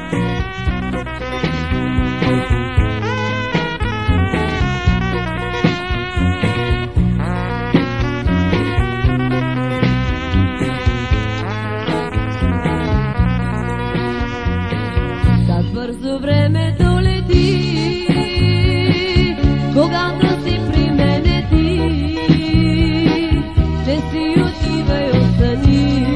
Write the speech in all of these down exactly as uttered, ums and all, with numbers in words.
Бързо времето лети, когато си при мене ти, не си отивай, остани,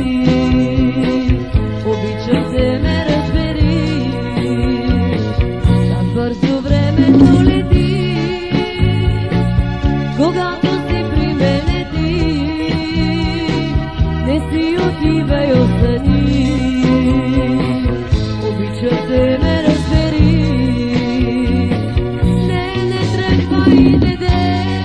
обичам те, ме разбери. Так бързо времето лети, когато си при мене ти, не си отивай, остани, обичам те, ме разбери. Не, не тръгвай, не дей,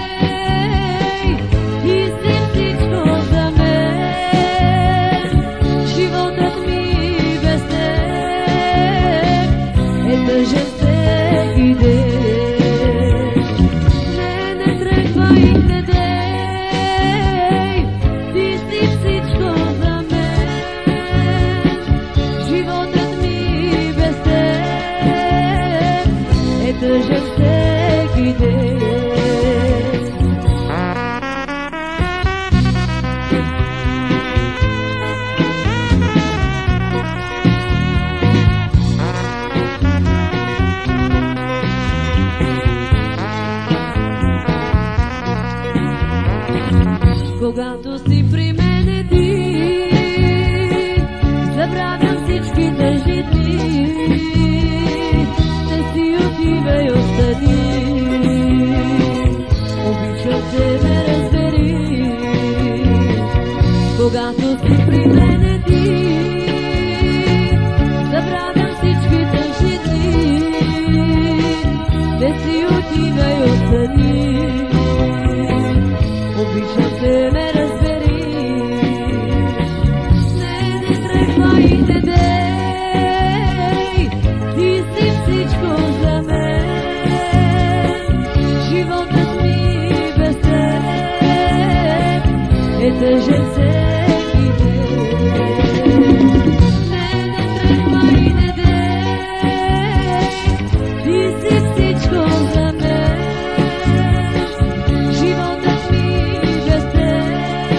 ти си всичко за мен. Животът ми без теб е тъжен всеки ден. Не, не тръгвай, не дей, ти си всичко за мен. Животът ми без теб е тъжен всеки ден. Когато си при мене ти, забравям всички тъжни дни. Не си отивай, остани, обичам те, ме разбери. Когато си при мене ти, забравям всички тъжни дни. Не си отивай, остани, обичам те, ме разбери. Не, не тръгвай, не дей, ти си всичко за мен. Животът ми без теб е тъжен всеки ден. Не, не тръгвай, не дей, ти си всичко за мен. Животът ми без теб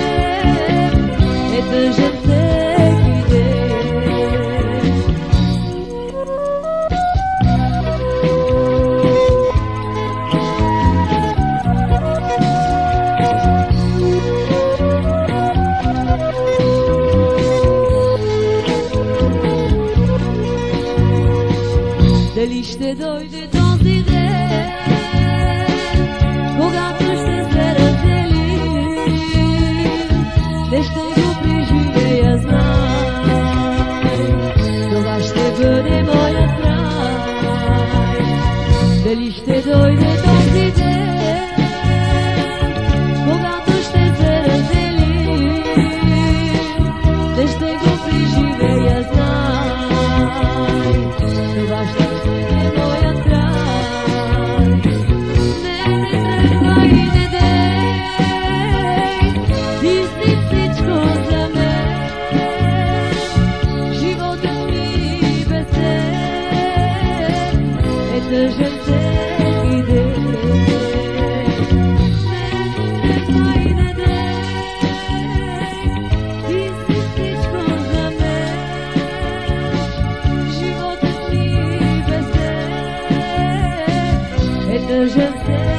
е тъжен всеки ден. Дали ще дойде този ден, когато ще се разделим? Не ще го преживея, знай, това ще бъде моят край. Дали ще дойде този ден, когато ще се разделим? Не ще го преживея, знай, това ще бъде моят край. Не, не тръгвай, не дей, ти си всичко за мен. Животът ми без теб е тъжен всеки ден. Не, не тръгвай, не дей, ти си всичко за мен. Животът ми без теб е тъжен всеки ден.